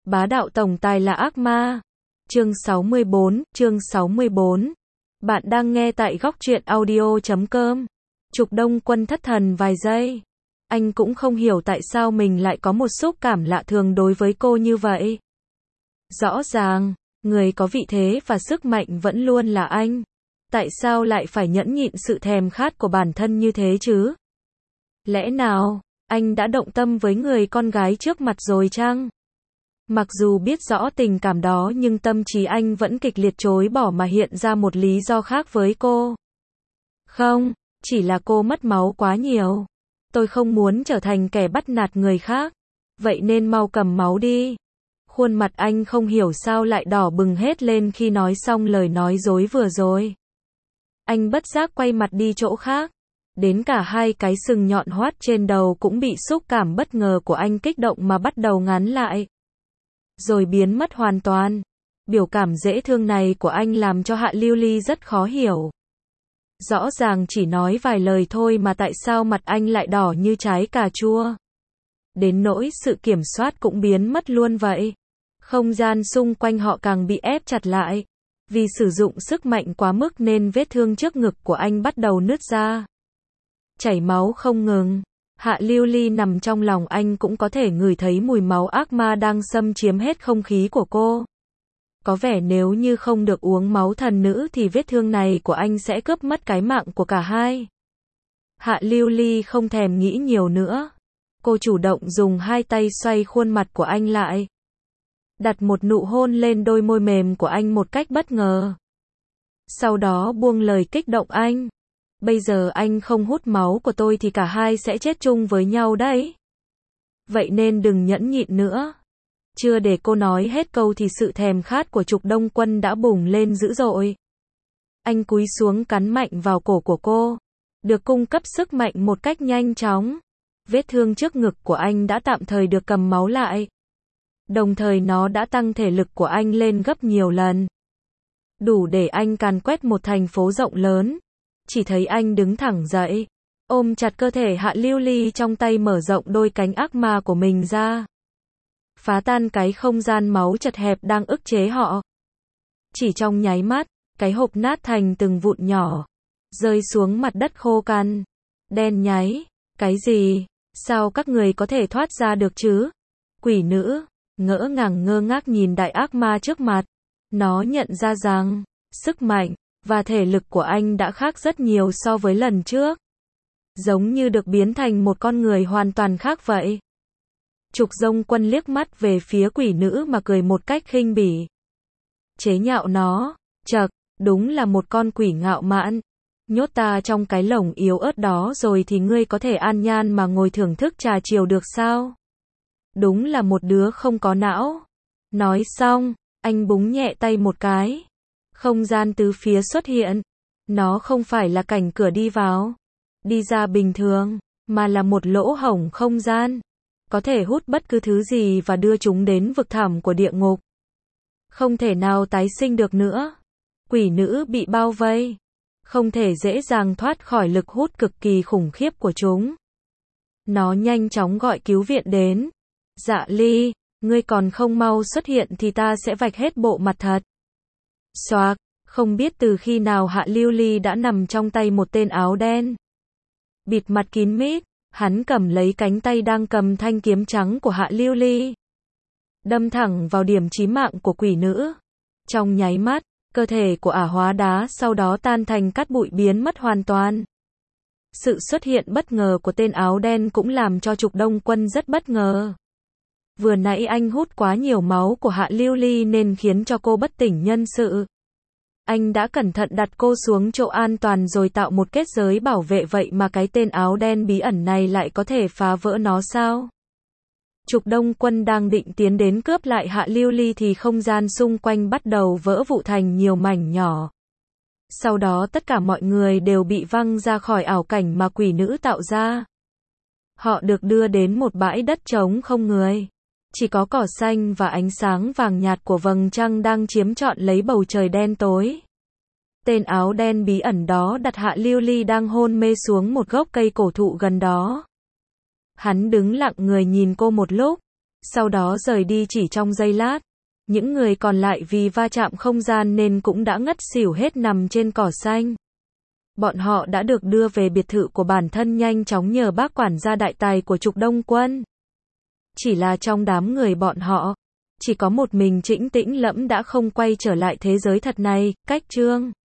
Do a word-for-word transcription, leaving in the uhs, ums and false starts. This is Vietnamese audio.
Bá đạo tổng tài là ác ma. Chương sáu mươi bốn, chương sáu mươi bốn. Bạn đang nghe tại góc truyện audio chấm com. Trục Đông Quân thất thần vài giây. Anh cũng không hiểu tại sao mình lại có một xúc cảm lạ thường đối với cô như vậy. Rõ ràng, người có vị thế và sức mạnh vẫn luôn là anh. Tại sao lại phải nhẫn nhịn sự thèm khát của bản thân như thế chứ? Lẽ nào, anh đã động tâm với người con gái trước mặt rồi chăng? Mặc dù biết rõ tình cảm đó nhưng tâm trí anh vẫn kịch liệt chối bỏ mà hiện ra một lý do khác với cô. Không, chỉ là cô mất máu quá nhiều. Tôi không muốn trở thành kẻ bắt nạt người khác. Vậy nên mau cầm máu đi. Khuôn mặt anh không hiểu sao lại đỏ bừng hết lên khi nói xong lời nói dối vừa rồi. Anh bất giác quay mặt đi chỗ khác. Đến cả hai cái sừng nhọn hoắt trên đầu cũng bị xúc cảm bất ngờ của anh kích động mà bắt đầu ngắn lại. Rồi biến mất hoàn toàn. Biểu cảm dễ thương này của anh làm cho Hạ Lưu Ly rất khó hiểu. Rõ ràng chỉ nói vài lời thôi mà tại sao mặt anh lại đỏ như trái cà chua. Đến nỗi sự kiểm soát cũng biến mất luôn vậy. Không gian xung quanh họ càng bị ép chặt lại. Vì sử dụng sức mạnh quá mức nên vết thương trước ngực của anh bắt đầu nứt ra. Chảy máu không ngừng. Hạ Lưu Ly nằm trong lòng anh cũng có thể ngửi thấy mùi máu ác ma đang xâm chiếm hết không khí của cô. Có vẻ nếu như không được uống máu thần nữ thì vết thương này của anh sẽ cướp mất cái mạng của cả hai. Hạ Lưu Ly không thèm nghĩ nhiều nữa. Cô chủ động dùng hai tay xoay khuôn mặt của anh lại. Đặt một nụ hôn lên đôi môi mềm của anh một cách bất ngờ. Sau đó buông lời kích động anh. Bây giờ anh không hút máu của tôi thì cả hai sẽ chết chung với nhau đấy. Vậy nên đừng nhẫn nhịn nữa. Chưa để cô nói hết câu thì sự thèm khát của Trục Đông Quân đã bùng lên dữ dội. Anh cúi xuống cắn mạnh vào cổ của cô. Được cung cấp sức mạnh một cách nhanh chóng. Vết thương trước ngực của anh đã tạm thời được cầm máu lại. Đồng thời nó đã tăng thể lực của anh lên gấp nhiều lần. Đủ để anh càn quét một thành phố rộng lớn. Chỉ thấy anh đứng thẳng dậy, ôm chặt cơ thể Hạ Lưu Ly trong tay mở rộng đôi cánh ác ma của mình ra. Phá tan cái không gian máu chật hẹp đang ức chế họ. Chỉ trong nháy mắt, cái hộp nát thành từng vụn nhỏ, rơi xuống mặt đất khô cằn. Đen nháy, cái gì? Sao các người có thể thoát ra được chứ? Quỷ nữ, ngỡ ngàng ngơ ngác nhìn đại ác ma trước mặt. Nó nhận ra rằng, sức mạnh và thể lực của anh đã khác rất nhiều so với lần trước. Giống như được biến thành một con người hoàn toàn khác vậy. Trục Đông Quân liếc mắt về phía quỷ nữ mà cười một cách khinh bỉ. Chế nhạo nó, chậc, đúng là một con quỷ ngạo mạn. Nhốt ta trong cái lồng yếu ớt đó rồi thì ngươi có thể an nhan mà ngồi thưởng thức trà chiều được sao? Đúng là một đứa không có não. Nói xong, anh búng nhẹ tay một cái. Không gian tứ phía xuất hiện. Nó không phải là cảnh cửa đi vào, đi ra bình thường, mà là một lỗ hổng không gian. Có thể hút bất cứ thứ gì và đưa chúng đến vực thẳm của địa ngục. Không thể nào tái sinh được nữa. Quỷ nữ bị bao vây. Không thể dễ dàng thoát khỏi lực hút cực kỳ khủng khiếp của chúng. Nó nhanh chóng gọi cứu viện đến. Dạ Ly, ngươi còn không mau xuất hiện thì ta sẽ vạch hết bộ mặt thật. Xoạc, không biết từ khi nào Hạ Lưu Ly đã nằm trong tay một tên áo đen. Bịt mặt kín mít, hắn cầm lấy cánh tay đang cầm thanh kiếm trắng của Hạ Lưu Ly. Đâm thẳng vào điểm chí mạng của quỷ nữ. Trong nháy mắt, cơ thể của ả hóa đá sau đó tan thành cát bụi biến mất hoàn toàn. Sự xuất hiện bất ngờ của tên áo đen cũng làm cho Trục Đông Quân rất bất ngờ. Vừa nãy anh hút quá nhiều máu của Hạ Lưu Ly nên khiến cho cô bất tỉnh nhân sự. Anh đã cẩn thận đặt cô xuống chỗ an toàn rồi tạo một kết giới bảo vệ, vậy mà cái tên áo đen bí ẩn này lại có thể phá vỡ nó sao? Trục Đông Quân đang định tiến đến cướp lại Hạ Lưu Ly thì không gian xung quanh bắt đầu vỡ vụn thành nhiều mảnh nhỏ. Sau đó tất cả mọi người đều bị văng ra khỏi ảo cảnh mà quỷ nữ tạo ra. Họ được đưa đến một bãi đất trống không người. Chỉ có cỏ xanh và ánh sáng vàng nhạt của vầng trăng đang chiếm trọn lấy bầu trời đen tối. Tên áo đen bí ẩn đó đặt Hạ Lưu Ly đang hôn mê xuống một gốc cây cổ thụ gần đó. Hắn đứng lặng người nhìn cô một lúc, sau đó rời đi chỉ trong giây lát. Những người còn lại vì va chạm không gian nên cũng đã ngất xỉu hết nằm trên cỏ xanh. Bọn họ đã được đưa về biệt thự của bản thân nhanh chóng nhờ bác quản gia đại tài của Trục Đông Quân. Chỉ là trong đám người bọn họ, chỉ có một mình Trĩnh Tĩnh Lẫm đã không quay trở lại thế giới thật này, cách Trương